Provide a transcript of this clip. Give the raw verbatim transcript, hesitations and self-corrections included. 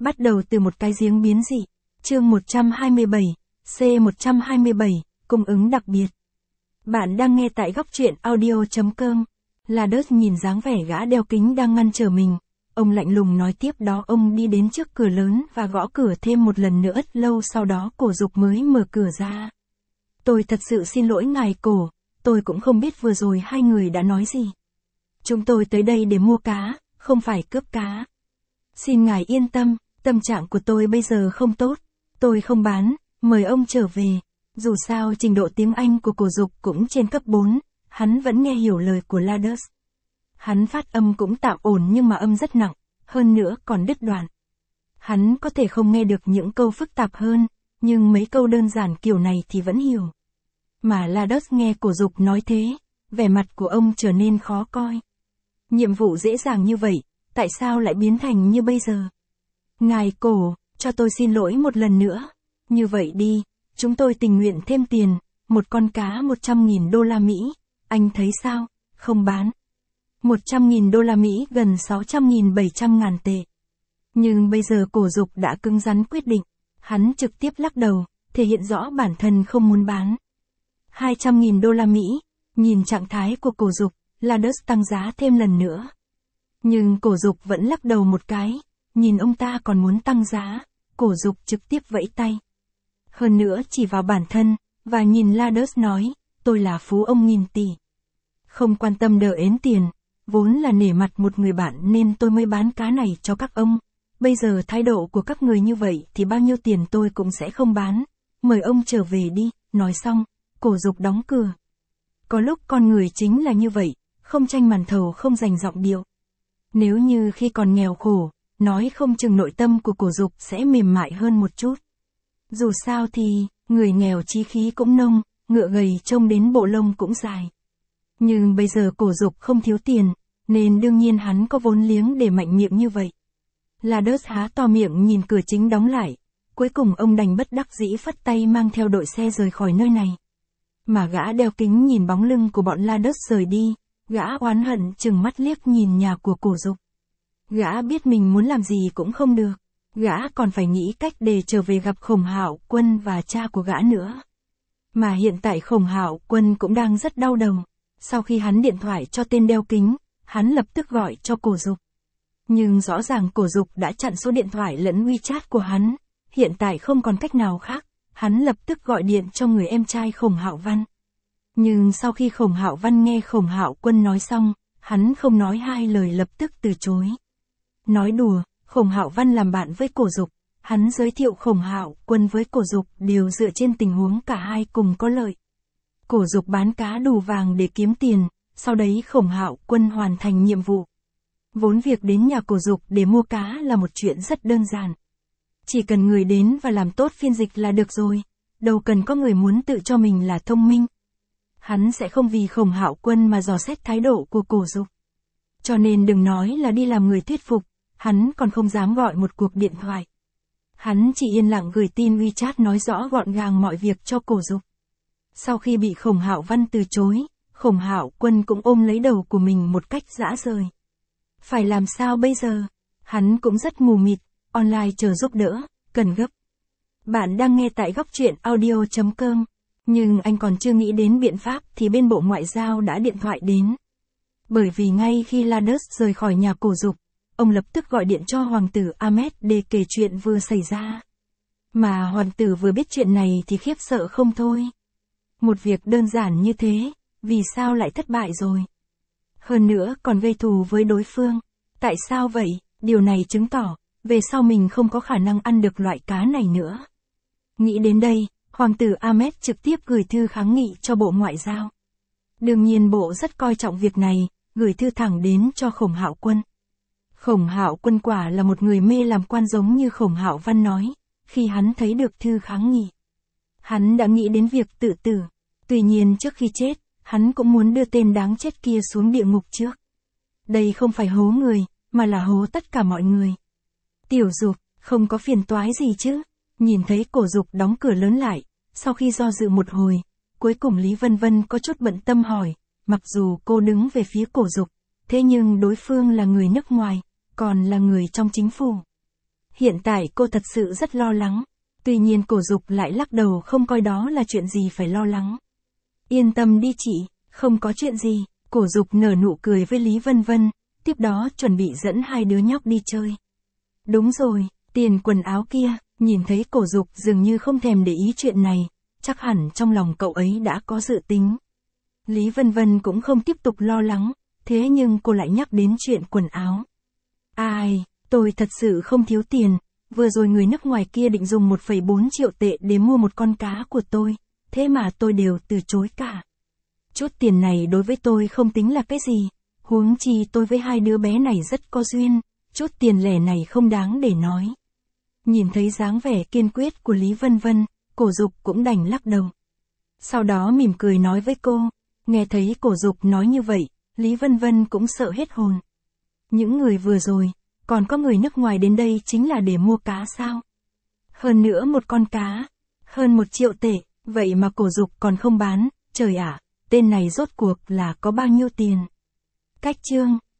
Bắt đầu từ một cái giếng biến dị. Chương một trăm hai mươi bảy, C một trăm hai mươi bảy, cung ứng đặc biệt. Bạn đang nghe tại góc truyện audio chấm com. Ladus nhìn dáng vẻ gã đeo kính đang ngăn trở mình. Ông lạnh lùng nói tiếp đó ông đi đến trước cửa lớn và gõ cửa thêm một lần nữa. Lâu sau đó Cổ Dục mới mở cửa ra. Tôi thật sự xin lỗi ngài Cổ, tôi cũng không biết vừa rồi hai người đã nói gì. Chúng tôi tới đây để mua cá, không phải cướp cá. Xin ngài yên tâm, tâm trạng của tôi bây giờ không tốt, tôi không bán, mời ông trở về. Dù sao trình độ tiếng Anh của Cổ Dục cũng trên cấp bốn, hắn vẫn nghe hiểu lời của Ladus. Hắn phát âm cũng tạm ổn nhưng mà âm rất nặng, hơn nữa còn đứt đoạn. Hắn có thể không nghe được những câu phức tạp hơn, nhưng mấy câu đơn giản kiểu này thì vẫn hiểu. Mà Ladus nghe Cổ Dục nói thế, vẻ mặt của ông trở nên khó coi. Nhiệm vụ dễ dàng như vậy, tại sao lại biến thành như bây giờ? Ngài Cổ, cho tôi xin lỗi một lần nữa. Như vậy đi, chúng tôi tình nguyện thêm tiền, một con cá một trăm nghìn đô la Mỹ, anh thấy sao? Không bán. một trăm nghìn đô la Mỹ gần sáu trăm nghìn bảy trăm ngàn tệ. Nhưng bây giờ Cổ Dục đã cứng rắn quyết định, hắn trực tiếp lắc đầu, thể hiện rõ bản thân không muốn bán. hai trăm nghìn đô la Mỹ, nhìn trạng thái của Cổ Dục, Ladus tăng giá thêm lần nữa. Nhưng Cổ Dục vẫn lắc đầu một cái, nhìn ông ta còn muốn tăng giá, Cổ Dục trực tiếp vẫy tay. Hơn nữa chỉ vào bản thân, và nhìn Ladus nói, tôi là phú ông nghìn tỷ. Không quan tâm đỡ ến tiền, vốn là nể mặt một người bạn nên tôi mới bán cá này cho các ông. Bây giờ thái độ của các người như vậy thì bao nhiêu tiền tôi cũng sẽ không bán. Mời ông trở về đi, nói xong, Cổ Dục đóng cửa. Có lúc con người chính là như vậy, không tranh màn thầu không giành giọng điệu. Nếu như khi còn nghèo khổ, nói không chừng nội tâm của Cổ Dục sẽ mềm mại hơn một chút. Dù sao thì, người nghèo chí khí cũng nông, ngựa gầy trông đến bộ lông cũng dài. Nhưng bây giờ Cổ Dục không thiếu tiền, nên đương nhiên hắn có vốn liếng để mạnh miệng như vậy. Ladus há to miệng nhìn cửa chính đóng lại, cuối cùng ông đành bất đắc dĩ phất tay mang theo đội xe rời khỏi nơi này. Mà gã đeo kính nhìn bóng lưng của bọn Ladus rời đi, gã oán hận chừng mắt liếc nhìn nhà của Cổ Dục. Gã biết mình muốn làm gì cũng không được, gã còn phải nghĩ cách để trở về gặp Khổng Hạo Quân và cha của gã nữa. Mà hiện tại Khổng Hạo Quân cũng đang rất đau đầu. Sau khi hắn điện thoại cho tên đeo kính, hắn lập tức gọi cho Cổ Dục. Nhưng rõ ràng Cổ Dục đã chặn số điện thoại lẫn WeChat của hắn, hiện tại không còn cách nào khác, hắn lập tức gọi điện cho người em trai Khổng Hạo Văn. Nhưng sau khi Khổng Hạo Văn nghe Khổng Hạo Quân nói xong, hắn không nói hai lời lập tức từ chối. Nói đùa, Khổng Hạo Văn làm bạn với Cổ Dục, hắn giới thiệu Khổng Hạo Quân với Cổ Dục đều dựa trên tình huống cả hai cùng có lợi. Cổ Dục bán cá đủ vàng để kiếm tiền, sau đấy Khổng Hạo Quân hoàn thành nhiệm vụ. Vốn việc đến nhà Cổ Dục để mua cá là một chuyện rất đơn giản. Chỉ cần người đến và làm tốt phiên dịch là được rồi, đâu cần có người muốn tự cho mình là thông minh. Hắn sẽ không vì Khổng Hạo Quân mà dò xét thái độ của Cổ Dục. Cho nên đừng nói là đi làm người thuyết phục, hắn còn không dám gọi một cuộc điện thoại. Hắn chỉ yên lặng gửi tin WeChat nói rõ gọn gàng mọi việc cho Cổ Dục. Sau khi bị Khổng Hạo Văn từ chối, Khổng Hạo Quân cũng ôm lấy đầu của mình một cách dã rời. Phải làm sao bây giờ? Hắn cũng rất mù mịt, online chờ giúp đỡ, cần gấp. Bạn đang nghe tại góc truyện audio chấm com. Nhưng anh còn chưa nghĩ đến biện pháp thì bên Bộ Ngoại giao đã điện thoại đến. Bởi vì ngay khi Ladus rời khỏi nhà Cổ Dục, ông lập tức gọi điện cho Hoàng tử Ahmed để kể chuyện vừa xảy ra. Mà Hoàng tử vừa biết chuyện này thì khiếp sợ không thôi. Một việc đơn giản như thế, vì sao lại thất bại rồi? Hơn nữa còn gây thù với đối phương. Tại sao vậy? Điều này chứng tỏ, về sau mình không có khả năng ăn được loại cá này nữa. Nghĩ đến đây, Hoàng tử Ahmed trực tiếp gửi thư kháng nghị cho Bộ Ngoại giao. Đương nhiên Bộ rất coi trọng việc này, gửi thư thẳng đến cho Khổng Hạo Quân. Khổng Hạo Quân quả là một người mê làm quan giống như Khổng Hạo Văn nói, khi hắn thấy được thư kháng nghị. Hắn đã nghĩ đến việc tự tử, tuy nhiên trước khi chết, hắn cũng muốn đưa tên đáng chết kia xuống địa ngục trước. Đây không phải hố người, mà là hố tất cả mọi người. Tiểu Dục, không có phiền toái gì chứ? Nhìn thấy Cổ Dục đóng cửa lớn lại, sau khi do dự một hồi, cuối cùng Lý Vân Vân có chút bận tâm hỏi, mặc dù cô đứng về phía Cổ Dục, thế nhưng đối phương là người nước ngoài, còn là người trong chính phủ. Hiện tại cô thật sự rất lo lắng. Tuy nhiên Cổ Dục lại lắc đầu không coi đó là chuyện gì phải lo lắng. Yên tâm đi chị, không có chuyện gì. Cổ Dục nở nụ cười với Lý Vân Vân, tiếp đó chuẩn bị dẫn hai đứa nhóc đi chơi. Đúng rồi, tiền quần áo kia, nhìn thấy Cổ Dục dường như không thèm để ý chuyện này, chắc hẳn trong lòng cậu ấy đã có dự tính. Lý Vân Vân cũng không tiếp tục lo lắng, thế nhưng cô lại nhắc đến chuyện quần áo. Ai, tôi thật sự không thiếu tiền, vừa rồi người nước ngoài kia định dùng một phẩy bốn triệu tệ để mua một con cá của tôi, thế mà tôi đều từ chối cả. Chút tiền này đối với tôi không tính là cái gì, huống chi tôi với hai đứa bé này rất có duyên, chút tiền lẻ này không đáng để nói. Nhìn thấy dáng vẻ kiên quyết của Lý Vân Vân, Cổ Dục cũng đành lắc đầu. Sau đó mỉm cười nói với cô, nghe thấy Cổ Dục nói như vậy, Lý Vân Vân cũng sợ hết hồn. Những người vừa rồi, còn có người nước ngoài đến đây chính là để mua cá sao? Hơn nữa một con cá, hơn một triệu tệ, vậy mà Cổ Dục còn không bán, trời ạ, tên này rốt cuộc là có bao nhiêu tiền? Cách chương